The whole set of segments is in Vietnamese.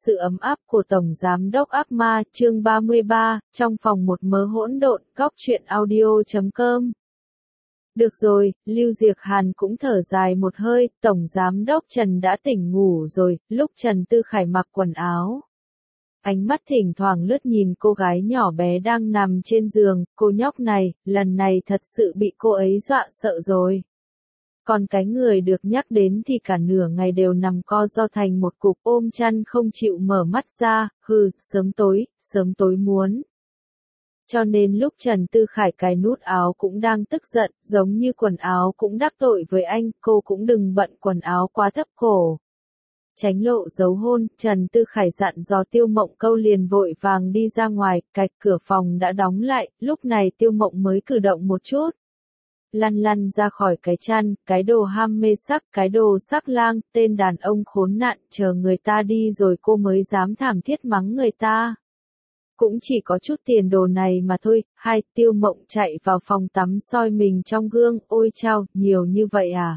sự ấm áp của Tổng Giám đốc ác ma, chương 33, trong phòng một mớ hỗn độn, góc truyện audio.com. Được rồi, Lưu Diệc Hàn cũng thở dài một hơi, Tổng Giám đốc Trần đã tỉnh ngủ rồi, lúc Trần Tư Khải mặc quần áo. Ánh mắt thỉnh thoảng lướt nhìn cô gái nhỏ bé đang nằm trên giường, cô nhóc này, lần này thật sự bị cô ấy dọa sợ rồi. Còn cái người được nhắc đến thì cả nửa ngày đều nằm co ro thành một cục ôm chăn không chịu mở mắt ra, sớm tối muốn. Cho nên lúc Trần Tư Khải cài nút áo cũng đang tức giận, giống như quần áo cũng đắc tội với anh, cô cũng đừng bận quần áo quá thấp cổ. Tránh lộ dấu hôn, Trần Tư Khải dặn dò Tiêu Mộng Câu liền vội vàng đi ra ngoài, cạch cửa phòng đã đóng lại, lúc này Tiêu Mộng mới cử động một chút. Lăn ra khỏi cái chăn, cái đồ ham mê sắc, cái đồ sắc lang, tên đàn ông khốn nạn, chờ người ta đi rồi cô mới dám thảm thiết mắng người ta. Cũng chỉ có chút tiền đồ này mà thôi, Tiêu Mộng chạy vào phòng tắm soi mình trong gương, ôi chao, nhiều như vậy à?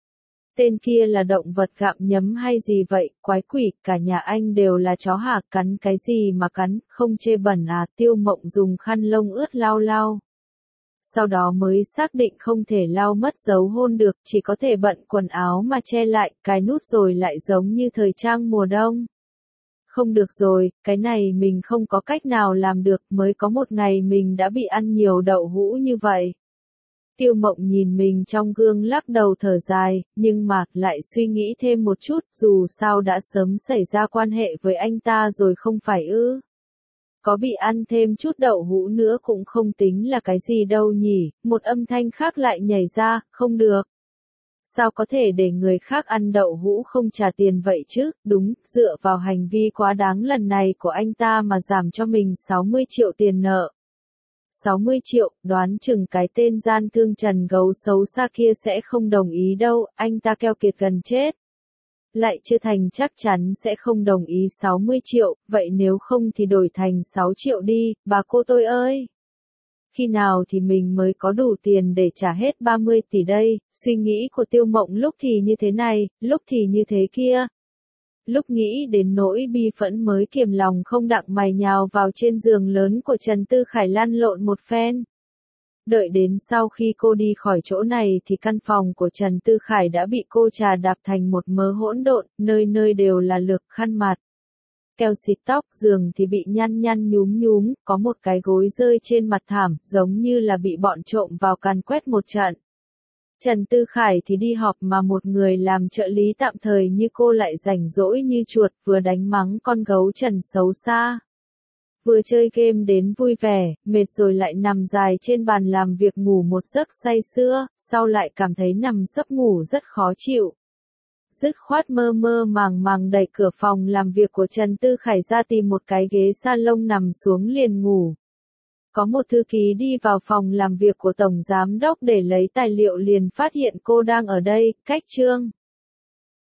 Tên kia là động vật gặm nhấm hay gì vậy, quái quỷ, cả nhà anh đều là chó hả, cắn cái gì mà cắn, không chê bẩn à, Tiêu Mộng dùng khăn lông ướt lau. Sau đó mới xác định không thể lau mất dấu hôn được, chỉ có thể bận quần áo mà che lại, cái nút rồi lại giống như thời trang mùa đông. Không được rồi, cái này mình không có cách nào làm được, mới có một ngày mình đã bị ăn nhiều đậu hũ như vậy. Tiêu Mộng nhìn mình trong gương lắc đầu thở dài, nhưng mà, lại suy nghĩ thêm một chút, dù sao đã sớm xảy ra quan hệ với anh ta rồi không phải ư. Có bị ăn thêm chút đậu hũ nữa cũng không tính là cái gì đâu nhỉ, một âm thanh khác lại nhảy ra, không được. Sao có thể để người khác ăn đậu hũ không trả tiền vậy chứ, đúng, dựa vào hành vi quá đáng lần này của anh ta mà giảm cho mình 60 triệu tiền nợ. 60 triệu, đoán chừng cái tên gian thương Trần Gấu xấu xa kia sẽ không đồng ý đâu, anh ta keo kiệt gần chết. Lại chưa thành chắc chắn sẽ không đồng ý 60 triệu, vậy nếu không thì đổi thành 6 triệu đi, bà cô tôi ơi. Khi nào thì mình mới có đủ tiền để trả hết 30 tỷ đây, suy nghĩ của Tiêu Mộng lúc thì như thế này, lúc thì như thế kia. Lúc nghĩ đến nỗi bi phẫn mới kiềm lòng không đặng mày nhào vào trên giường lớn của Trần Tư Khải lăn lộn một phen. Đợi đến sau khi cô đi khỏi chỗ này thì căn phòng của Trần Tư Khải đã bị cô trà đạp thành một mớ hỗn độn, nơi nơi đều là lược khăn mặt. Keo xịt tóc, giường thì bị nhăn nhúm, có một cái gối rơi trên mặt thảm, giống như là bị bọn trộm vào càn quét một trận. Trần Tư Khải thì đi họp mà một người làm trợ lý tạm thời như cô lại rảnh rỗi như chuột, vừa đánh mắng con gấu Trần xấu xa. Vừa chơi game đến vui vẻ, mệt rồi lại nằm dài trên bàn làm việc ngủ một giấc say sưa, sau lại cảm thấy nằm sấp ngủ rất khó chịu. Dứt khoát mơ màng đẩy cửa phòng làm việc của Trần Tư Khải ra tìm một cái ghế salon nằm xuống liền ngủ. Có một thư ký đi vào phòng làm việc của Tổng Giám đốc để lấy tài liệu liền phát hiện cô đang ở đây, cách chương.